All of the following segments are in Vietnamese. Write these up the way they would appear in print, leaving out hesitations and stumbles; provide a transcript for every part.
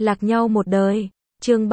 Lạc nhau một đời. Chương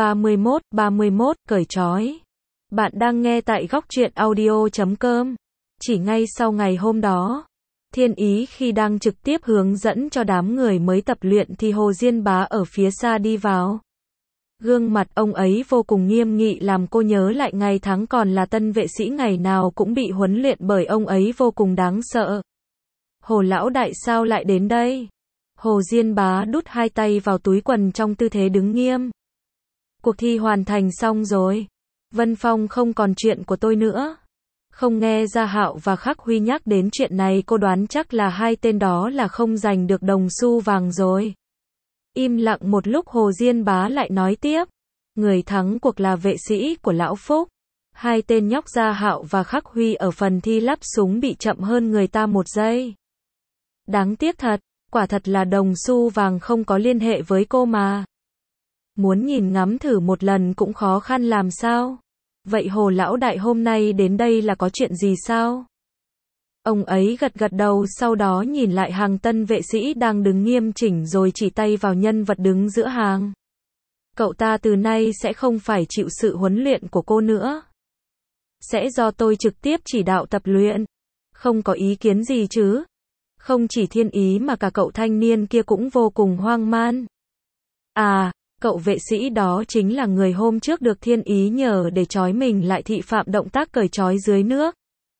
31, cởi trói. Bạn đang nghe tại góc truyện audio.com. Chỉ ngay sau ngày hôm đó, Thiên Ý khi đang trực tiếp hướng dẫn cho đám người mới tập luyện thì Hồ Diên Bá ở phía xa đi vào. Gương mặt ông ấy vô cùng nghiêm nghị làm cô nhớ lại ngày tháng còn là tân vệ sĩ ngày nào cũng bị huấn luyện bởi ông ấy vô cùng đáng sợ. Hồ lão đại sao lại đến đây? Hồ Diên Bá đút hai tay vào túi quần trong tư thế đứng nghiêm. Cuộc thi hoàn thành xong rồi. Vân Phong không còn chuyện của tôi nữa. Không nghe Gia Hạo và Khắc Huy nhắc đến chuyện này, cô đoán chắc là hai tên đó là không giành được đồng xu vàng rồi. Im lặng một lúc Hồ Diên Bá lại nói tiếp. Người thắng cuộc là vệ sĩ của Lão Phúc. Hai tên nhóc Gia Hạo và Khắc Huy ở phần thi lắp súng bị chậm hơn người ta một giây. Đáng tiếc thật, quả thật là đồng xu vàng không có liên hệ với cô mà. Muốn nhìn ngắm thử một lần cũng khó khăn làm sao. Vậy Hồ lão đại hôm nay đến đây là có chuyện gì sao? Ông ấy gật gật đầu, sau đó nhìn lại hàng tân vệ sĩ đang đứng nghiêm chỉnh rồi chỉ tay vào nhân vật đứng giữa hàng. Cậu ta từ nay sẽ không phải chịu sự huấn luyện của cô nữa. Sẽ do tôi trực tiếp chỉ đạo tập luyện. Không có ý kiến gì chứ? Không chỉ Thiên Ý mà cả cậu thanh niên kia cũng vô cùng hoang man. À, cậu vệ sĩ đó chính là người hôm trước được Thiên Ý nhờ để trói mình lại thị phạm động tác cởi trói dưới nước.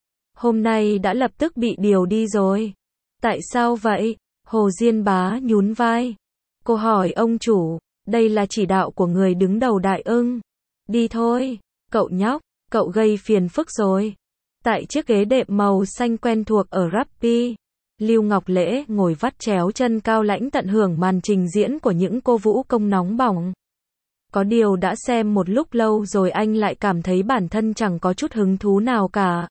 Hôm nay đã lập tức bị điều đi rồi. Tại sao vậy? Hồ Diên Bá nhún vai. Cô hỏi ông chủ, đây là chỉ đạo của người đứng đầu Đại Ưng. Đi thôi, cậu nhóc, cậu gây phiền phức rồi. Tại chiếc ghế đệm màu xanh quen thuộc ở Rappi, Lưu Ngọc Lễ ngồi vắt chéo chân cao lãnh tận hưởng màn trình diễn của những cô vũ công nóng bỏng. Có điều đã xem một lúc lâu rồi anh lại cảm thấy bản thân chẳng có chút hứng thú nào cả.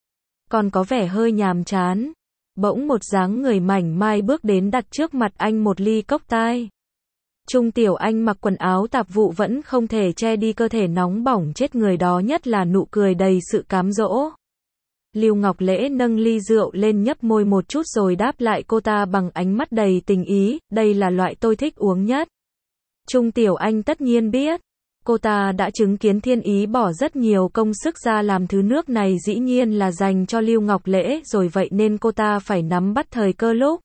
Còn có vẻ hơi nhàm chán. Bỗng một dáng người mảnh mai bước đến đặt trước mặt anh một ly cốc tai. Trung Tiểu Anh mặc quần áo tạp vụ vẫn không thể che đi cơ thể nóng bỏng chết người đó, nhất là nụ cười đầy sự cám dỗ. Lưu Ngọc Lễ nâng ly rượu lên nhấp môi một chút rồi đáp lại cô ta bằng ánh mắt đầy tình ý, đây là loại tôi thích uống nhất. Trung Tiểu Anh tất nhiên biết, cô ta đã chứng kiến Thiên Ý bỏ rất nhiều công sức ra làm thứ nước này dĩ nhiên là dành cho Lưu Ngọc Lễ rồi, vậy nên cô ta phải nắm bắt thời cơ lúc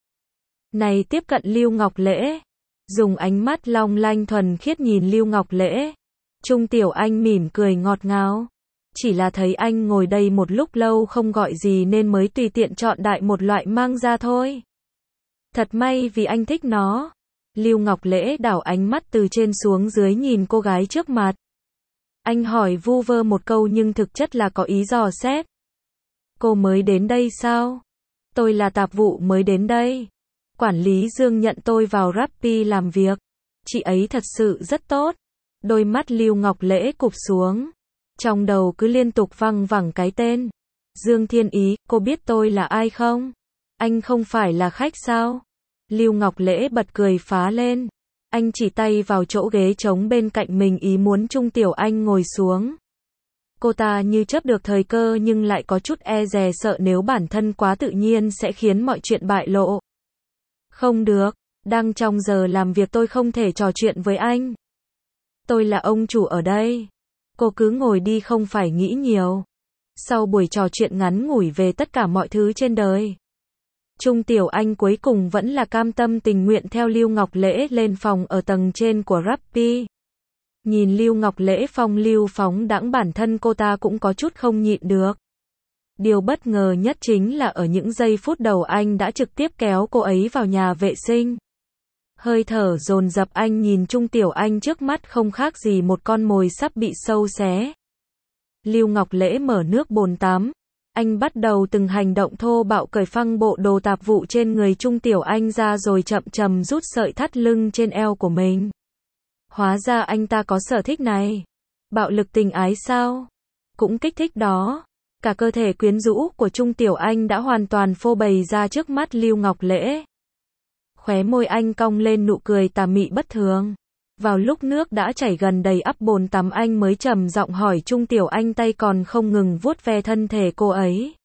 này tiếp cận Lưu Ngọc Lễ. Dùng ánh mắt long lanh thuần khiết nhìn Lưu Ngọc Lễ, Trung Tiểu Anh mỉm cười ngọt ngào. Chỉ là thấy anh ngồi đây một lúc lâu không gọi gì nên mới tùy tiện chọn đại một loại mang ra thôi. Thật may vì anh thích nó. Lưu Ngọc Lễ đảo ánh mắt từ trên xuống dưới nhìn cô gái trước mặt. Anh hỏi vu vơ một câu nhưng thực chất là có ý dò xét. Cô mới đến đây sao? Tôi là tạp vụ mới đến đây. Quản lý Dương nhận tôi vào Rappi làm việc. Chị ấy thật sự rất tốt. Đôi mắt Lưu Ngọc Lễ cụp xuống. Trong đầu cứ liên tục văng vẳng cái tên. Dương Thiên Ý, cô biết tôi là ai không? Anh không phải là khách sao? Lưu Ngọc Lễ bật cười phá lên. Anh chỉ tay vào chỗ ghế trống bên cạnh mình ý muốn Trung Tiểu Anh ngồi xuống. Cô ta như chấp được thời cơ nhưng lại có chút e dè sợ nếu bản thân quá tự nhiên sẽ khiến mọi chuyện bại lộ. Không được, đang trong giờ làm việc tôi không thể trò chuyện với anh. Tôi là ông chủ ở đây. Cô cứ ngồi đi, không phải nghĩ nhiều. Sau buổi trò chuyện ngắn ngủi về tất cả mọi thứ trên đời, Trung Tiểu Anh cuối cùng vẫn là cam tâm tình nguyện theo Lưu Ngọc Lễ lên phòng ở tầng trên của Rappi. Nhìn Lưu Ngọc Lễ phong lưu phóng đãng, bản thân cô ta cũng có chút không nhịn được. Điều bất ngờ nhất chính là ở những giây phút đầu anh đã trực tiếp kéo cô ấy vào nhà vệ sinh. Hơi thở dồn dập anh nhìn Trung Tiểu Anh trước mắt không khác gì một con mồi sắp bị sâu xé. Lưu Ngọc Lễ mở nước bồn tắm. Anh bắt đầu từng hành động thô bạo cởi phăng bộ đồ tạp vụ trên người Trung Tiểu Anh ra rồi chậm chậm rút sợi thắt lưng trên eo của mình. Hóa ra anh ta có sở thích này. Bạo lực tình ái sao? Cũng kích thích đó. Cả cơ thể quyến rũ của Trung Tiểu Anh đã hoàn toàn phô bày ra trước mắt Lưu Ngọc Lễ. Khóe môi anh cong lên nụ cười tà mị bất thường. Vào lúc nước đã chảy gần đầy ắp bồn tắm, anh mới trầm giọng hỏi Trung Tiểu Anh, tay còn không ngừng vuốt ve thân thể cô ấy.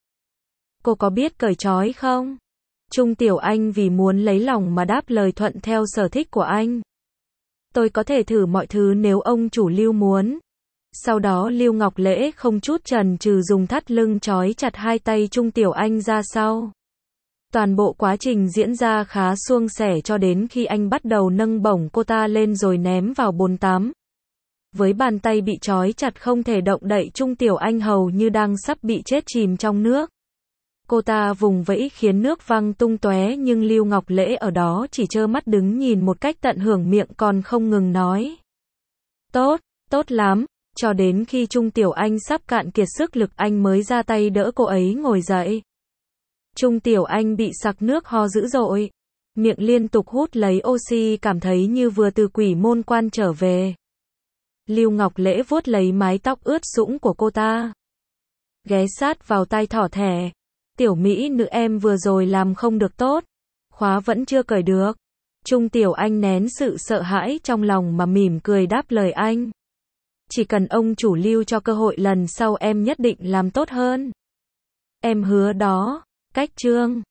Cô có biết cởi trói không? Trung Tiểu Anh vì muốn lấy lòng mà đáp lời thuận theo sở thích của anh. Tôi có thể thử mọi thứ nếu ông chủ Lưu muốn. Sau đó Lưu Ngọc Lễ không chút chần chừ dùng thắt lưng trói chặt hai tay Trung Tiểu Anh ra sau. Toàn bộ quá trình diễn ra khá suôn sẻ cho đến khi anh bắt đầu nâng bổng cô ta lên rồi ném vào bồn tắm. Với bàn tay bị trói chặt không thể động đậy, Trung Tiểu Anh hầu như đang sắp bị chết chìm trong nước. Cô ta vùng vẫy khiến nước văng tung tóe nhưng Lưu Ngọc Lễ ở đó chỉ trơ mắt đứng nhìn một cách tận hưởng, miệng còn không ngừng nói. Tốt, tốt lắm, cho đến khi Trung Tiểu Anh sắp cạn kiệt sức lực anh mới ra tay đỡ cô ấy ngồi dậy. Trung Tiểu Anh bị sặc nước ho dữ dội, miệng liên tục hút lấy oxy, cảm thấy như vừa từ quỷ môn quan trở về. Lưu Ngọc Lễ vuốt lấy mái tóc ướt sũng của cô ta, ghé sát vào tai thỏ thẻ. Tiểu mỹ nữ em vừa rồi làm không được tốt, khóa vẫn chưa cởi được. Trung Tiểu Anh nén sự sợ hãi trong lòng mà mỉm cười đáp lời anh. Chỉ cần ông chủ Lưu cho cơ hội lần sau em nhất định làm tốt hơn. Em hứa đó. Cách chương